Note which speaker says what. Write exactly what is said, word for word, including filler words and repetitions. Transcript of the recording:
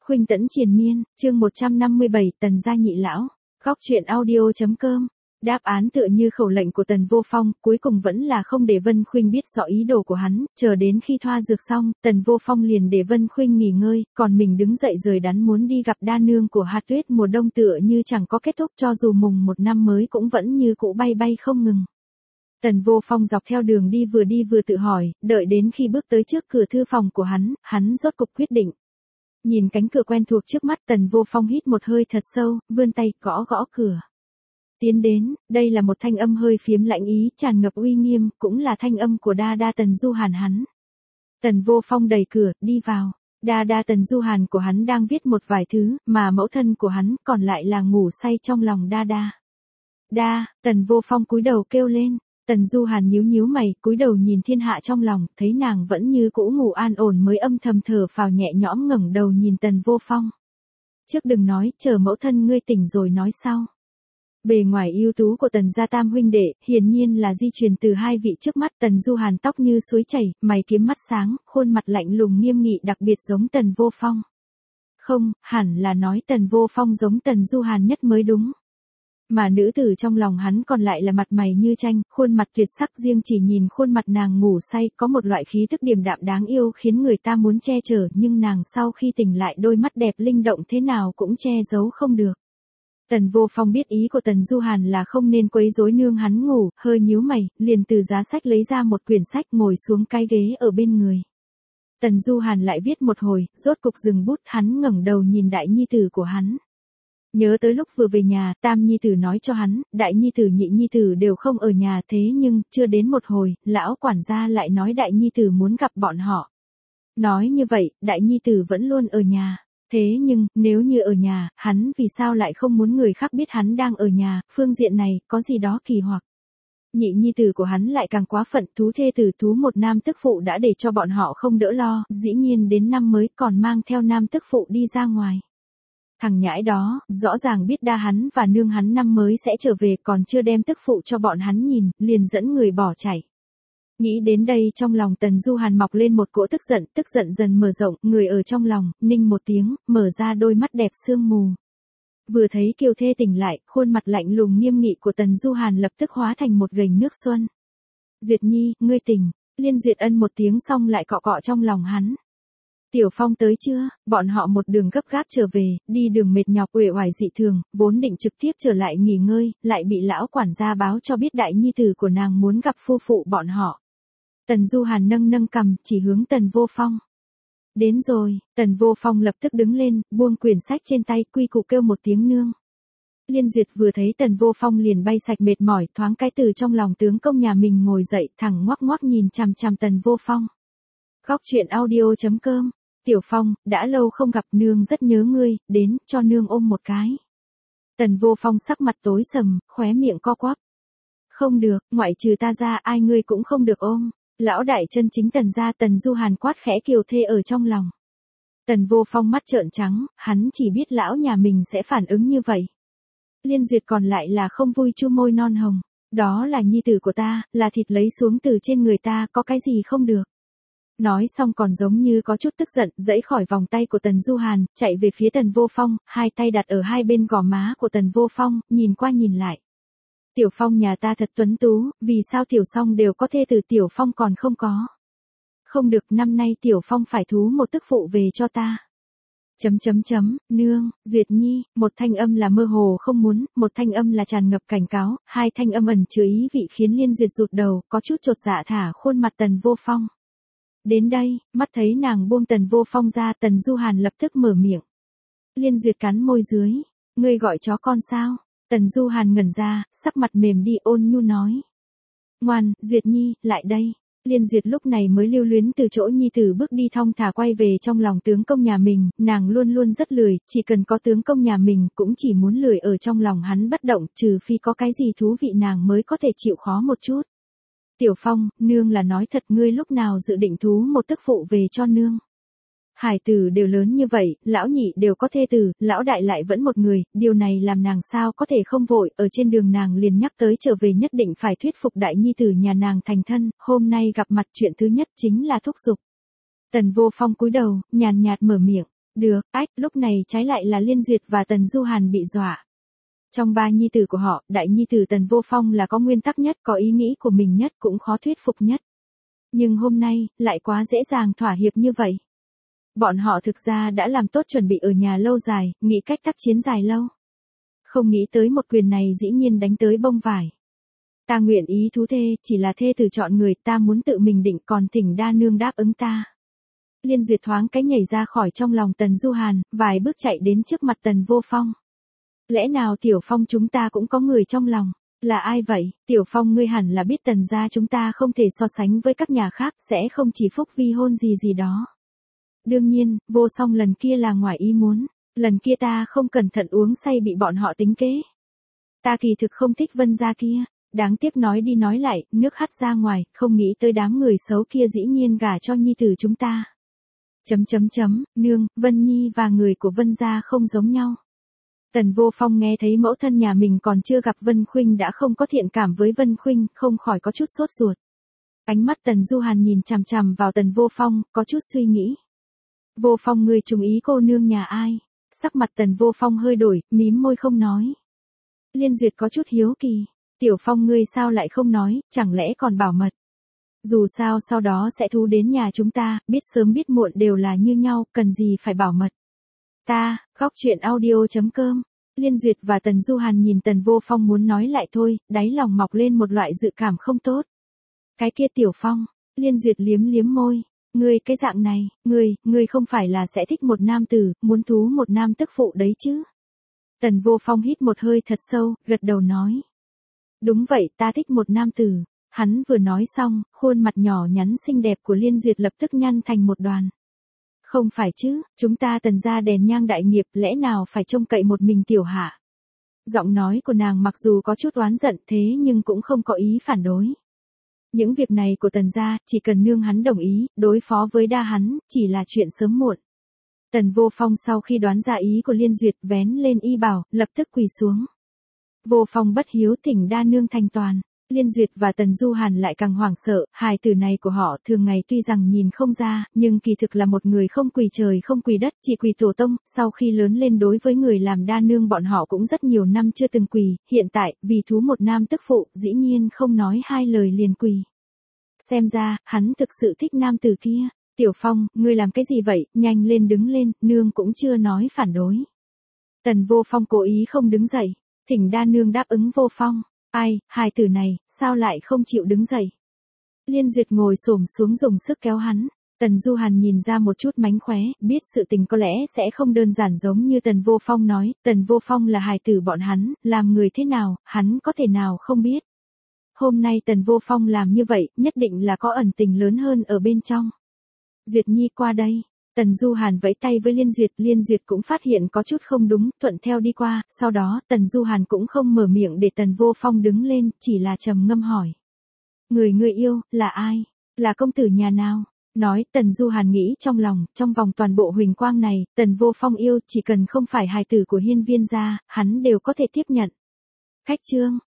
Speaker 1: Khuynh Tẫn triền miên, chương một trăm năm mươi bảy, Tần gia nhị lão. Góc truyện audio.com. Đáp án tựa như khẩu lệnh của Tần Vô Phong, cuối cùng vẫn là không để Vân Khuynh biết rõ ý đồ của hắn, chờ đến khi thoa dược xong, Tần Vô Phong liền để Vân Khuynh nghỉ ngơi, còn mình đứng dậy rời đắn muốn đi gặp đa nương của Hạt Tuyết mùa đông tựa như chẳng có kết thúc, cho dù mùng một năm mới cũng vẫn như cũ bay bay không ngừng. Tần Vô Phong dọc theo đường đi vừa đi vừa tự hỏi, đợi đến khi bước tới trước cửa thư phòng của hắn, hắn rốt cục quyết định. Nhìn cánh cửa quen thuộc trước mắt, Tần Vô Phong hít một hơi thật sâu, vươn tay gõ gõ cửa. Tiến đến, đây là một thanh âm hơi phiếm lạnh ý, tràn ngập uy nghiêm, cũng là thanh âm của đa đa Tần Du Hàn hắn. Tần Vô Phong đẩy cửa, đi vào. Đa đa Tần Du Hàn của hắn đang viết một vài thứ, mà mẫu thân của hắn còn lại là ngủ say trong lòng đa đa. Đa, Tần Vô Phong cúi đầu kêu lên. Tần Du Hàn nhíu nhíu mày, cúi đầu nhìn thiên hạ trong lòng, thấy nàng vẫn như cũ ngủ an ổn mới âm thầm thở phào nhẹ nhõm ngẩng đầu nhìn Tần Vô Phong. Trước đừng nói, chờ mẫu thân ngươi tỉnh rồi nói sau. Bề ngoài ưu tú của Tần gia tam huynh đệ, hiển nhiên là di truyền từ hai vị trước mắt. Tần Du Hàn tóc như suối chảy, mày kiếm mắt sáng, khuôn mặt lạnh lùng nghiêm nghị đặc biệt giống Tần Vô Phong. Không, hẳn là nói Tần Vô Phong giống Tần Du Hàn nhất mới đúng. Mà nữ tử trong lòng hắn còn lại là mặt mày như tranh, khuôn mặt tuyệt sắc, riêng chỉ nhìn khuôn mặt nàng ngủ say có một loại khí tức điềm đạm đáng yêu khiến người ta muốn che chở, nhưng nàng sau khi tỉnh lại đôi mắt đẹp linh động thế nào cũng che giấu không được. Tần Vô Phong biết ý của Tần Du Hàn là không nên quấy rối nương hắn ngủ, hơi nhíu mày, liền từ giá sách lấy ra một quyển sách ngồi xuống cái ghế ở bên người. Tần Du Hàn lại viết một hồi, rốt cục dừng bút, hắn ngẩng đầu nhìn đại nhi tử của hắn. Nhớ tới lúc vừa về nhà, tam nhi tử nói cho hắn, đại nhi tử nhị nhi tử đều không ở nhà, thế nhưng, chưa đến một hồi, lão quản gia lại nói đại nhi tử muốn gặp bọn họ. Nói như vậy, đại nhi tử vẫn luôn ở nhà. Thế nhưng, nếu như ở nhà, hắn vì sao lại không muốn người khác biết hắn đang ở nhà, phương diện này, có gì đó kỳ hoặc. Nhị nhi tử của hắn lại càng quá phận, thú thê tử thú một nam tức phụ đã để cho bọn họ không đỡ lo, dĩ nhiên đến năm mới còn mang theo nam tức phụ đi ra ngoài. Thằng nhãi đó, rõ ràng biết đa hắn và nương hắn năm mới sẽ trở về còn chưa đem tức phụ cho bọn hắn nhìn, liền dẫn người bỏ chạy. Nghĩ đến đây trong lòng Tần Du Hàn mọc lên một cỗ tức giận, tức giận dần mở rộng, người ở trong lòng, ninh một tiếng, mở ra đôi mắt đẹp sương mù. Vừa thấy Kiều Thê tỉnh lại, khuôn mặt lạnh lùng nghiêm nghị của Tần Du Hàn lập tức hóa thành một gành nước xuân. Duyệt Nhi, ngươi tỉnh, Liên Duyệt ân một tiếng xong lại cọ cọ trong lòng hắn. Tiểu Phong tới chưa? Bọn họ một đường gấp gáp trở về, đi đường mệt nhọc uể oải dị thường, vốn định trực tiếp trở lại nghỉ ngơi, lại bị lão quản gia báo cho biết đại nhi tử của nàng muốn gặp phu phụ bọn họ. Tần Du Hàn nâng nâng cằm, chỉ hướng Tần Vô Phong. Đến rồi, Tần Vô Phong lập tức đứng lên, buông quyển sách trên tay, quy củ kêu một tiếng nương. Liên Duyệt vừa thấy Tần Vô Phong liền bay sạch mệt mỏi, thoáng cái từ trong lòng tướng công nhà mình ngồi dậy, thẳng ngoắc ngoắc nhìn chằm chằm Tần Vô Phong. Góc truyện audio.com. Tiểu Phong, đã lâu không gặp, nương rất nhớ ngươi, đến, cho nương ôm một cái. Tần Vô Phong sắc mặt tối sầm, khóe miệng co quắp. Không được, ngoại trừ ta ra ai ngươi cũng không được ôm. Lão đại chân chính Tần gia. Tần Du Hàn quát khẽ Kiều Thê ở trong lòng. Tần Vô Phong mắt trợn trắng, hắn chỉ biết lão nhà mình sẽ phản ứng như vậy. Liên Duyệt còn lại là không vui chu môi non hồng. Đó là nhi tử của ta, là thịt lấy xuống từ trên người ta, có cái gì không được. Nói xong còn giống như có chút tức giận, giãy khỏi vòng tay của Tần Du Hàn, chạy về phía Tần Vô Phong, hai tay đặt ở hai bên gò má của Tần Vô Phong, nhìn qua nhìn lại. Tiểu Phong nhà ta thật tuấn tú, vì sao Tiểu Song đều có thê tử Tiểu Phong còn không có. Không được, năm nay Tiểu Phong phải thú một tức phụ về cho ta. Chấm chấm chấm, nương, Duyệt Nhi, một thanh âm là mơ hồ không muốn, một thanh âm là tràn ngập cảnh cáo, hai thanh âm ẩn chứa ý vị khiến Liên Duyệt rụt đầu, có chút chột dạ thả khuôn mặt Tần Vô Phong. Đến đây, mắt thấy nàng buông Tần Vô Phong ra, Tần Du Hàn lập tức mở miệng. Liên Duyệt cắn môi dưới, ngươi gọi chó con sao? Tần Du Hàn ngẩn ra, sắc mặt mềm đi ôn nhu nói. Ngoan, Duyệt Nhi, lại đây. Liên Duyệt lúc này mới lưu luyến từ chỗ nhi tử bước đi thong thả quay về trong lòng tướng công nhà mình, nàng luôn luôn rất lười, chỉ cần có tướng công nhà mình cũng chỉ muốn lười ở trong lòng hắn bất động, trừ phi có cái gì thú vị nàng mới có thể chịu khó một chút. Tiểu Phong, nương là nói thật, ngươi lúc nào dự định thú một tức phụ về cho nương. Hải tử đều lớn như vậy, lão nhị đều có thê tử, lão đại lại vẫn một người, điều này làm nàng sao có thể không vội, ở trên đường nàng liền nhắc tới trở về nhất định phải thuyết phục đại nhi tử nhà nàng thành thân, hôm nay gặp mặt chuyện thứ nhất chính là thúc giục. Tần Vô Phong cúi đầu, nhàn nhạt mở miệng, Được, ách, lúc này trái lại là Liên Duyệt và Tần Du Hàn bị dọa. Trong ba nhi tử của họ, đại nhi tử Tần Vô Phong là có nguyên tắc nhất, có ý nghĩ của mình nhất, cũng khó thuyết phục nhất. Nhưng hôm nay, lại quá dễ dàng thỏa hiệp như vậy. Bọn họ thực ra đã làm tốt chuẩn bị ở nhà lâu dài, nghĩ cách tác chiến dài lâu. Không nghĩ tới một quyền này dĩ nhiên đánh tới bông vải. Ta nguyện ý thú thê, chỉ là thê tử chọn người, ta muốn tự mình định, còn thỉnh đa nương đáp ứng ta. Liên Duyệt thoáng cái nhảy ra khỏi trong lòng Tần Du Hàn, vài bước chạy đến trước mặt Tần Vô Phong. Lẽ nào Tiểu Phong chúng ta cũng có người trong lòng? Là ai vậy? Tiểu Phong ngươi hẳn là biết Tần gia chúng ta không thể so sánh với các nhà khác, sẽ không chỉ phúc vi hôn gì gì đó. Đương nhiên, Vô Song lần kia là ngoài ý muốn, lần kia ta không cẩn thận uống say bị bọn họ tính kế. Ta kỳ thực không thích Vân gia kia, đáng tiếc nói đi nói lại, nước hắt ra ngoài, không nghĩ tới đám người xấu kia dĩ nhiên gả cho nhi tử chúng ta. Chấm chấm chấm, nương, Vân Nhi và người của Vân gia không giống nhau. Tần Vô Phong nghe thấy mẫu thân nhà mình còn chưa gặp Vân Khuynh đã không có thiện cảm với Vân Khuynh, không khỏi có chút sốt ruột. Ánh mắt Tần Du Hàn nhìn chằm chằm vào Tần Vô Phong, có chút suy nghĩ. Vô Phong ngươi trùng ý cô nương nhà ai? Sắc mặt Tần Vô Phong hơi đổi, mím môi không nói. Liên Duyệt có chút hiếu kỳ. Tiểu Phong ngươi sao lại không nói, chẳng lẽ còn bảo mật? Dù sao sau đó sẽ thu đến nhà chúng ta, biết sớm biết muộn đều là như nhau, cần gì phải bảo mật. Ta, góc truyện audio chấm com. Liên Duyệt và Tần Du Hàn nhìn Tần Vô Phong muốn nói lại thôi, đáy lòng mọc lên một loại dự cảm không tốt. Cái kia Tiểu Phong, Liên Duyệt liếm liếm môi. Ngươi cái dạng này, ngươi, ngươi không phải là sẽ thích một nam tử, muốn thú một nam tức phụ đấy chứ? Tần Vô Phong hít một hơi thật sâu, gật đầu nói. Đúng vậy, ta thích một nam tử. Hắn vừa nói xong, khuôn mặt nhỏ nhắn xinh đẹp của Liên Duyệt lập tức nhăn thành một đoàn. Không phải chứ, chúng ta Tần gia đèn nhang đại nghiệp, lẽ nào phải trông cậy một mình Tiểu Hạ? Giọng nói của nàng mặc dù có chút oán giận thế nhưng cũng không có ý phản đối. Những việc này của Tần gia, chỉ cần nương hắn đồng ý, đối phó với đa hắn, chỉ là chuyện sớm muộn. Tần Vô Phong sau khi đoán ra ý của Liên Duyệt vén lên y bào, lập tức quỳ xuống. Vô Phong bất hiếu thỉnh đa nương thành toàn. Liên Duyệt và Tần Du Hàn lại càng hoảng sợ, hài tử này của họ thường ngày tuy rằng nhìn không ra, nhưng kỳ thực là một người không quỳ trời không quỳ đất, chỉ quỳ tổ tông, sau khi lớn lên đối với người làm đa nương bọn họ cũng rất nhiều năm chưa từng quỳ, hiện tại, vì thú một nam tức phụ, dĩ nhiên không nói hai lời liền quỳ. Xem ra, hắn thực sự thích nam tử kia. Tiểu Phong, ngươi làm cái gì vậy, nhanh lên đứng lên, nương cũng chưa nói phản đối. Tần Vô Phong cố ý không đứng dậy, thỉnh đa nương đáp ứng Vô Phong. Ai, hài tử này, sao lại không chịu đứng dậy? Liên Duyệt ngồi xổm xuống dùng sức kéo hắn. Tần Du Hàn nhìn ra một chút mánh khóe, biết sự tình có lẽ sẽ không đơn giản giống như Tần Vô Phong nói, Tần Vô Phong là hài tử bọn hắn, làm người thế nào, hắn có thể nào không biết. Hôm nay Tần Vô Phong làm như vậy, nhất định là có ẩn tình lớn hơn ở bên trong. Duyệt Nhi qua đây. Tần Du Hàn vẫy tay với Liên Duyệt, Liên Duyệt cũng phát hiện có chút không đúng, thuận theo đi qua, sau đó, Tần Du Hàn cũng không mở miệng để Tần Vô Phong đứng lên, chỉ là trầm ngâm hỏi. Người người yêu, là ai? Là công tử nhà nào? Nói, Tần Du Hàn nghĩ trong lòng, trong vòng toàn bộ huỳnh quang này, Tần Vô Phong yêu, chỉ cần không phải hài tử của Hiên Viên gia, hắn đều có thể tiếp nhận. Khách trương,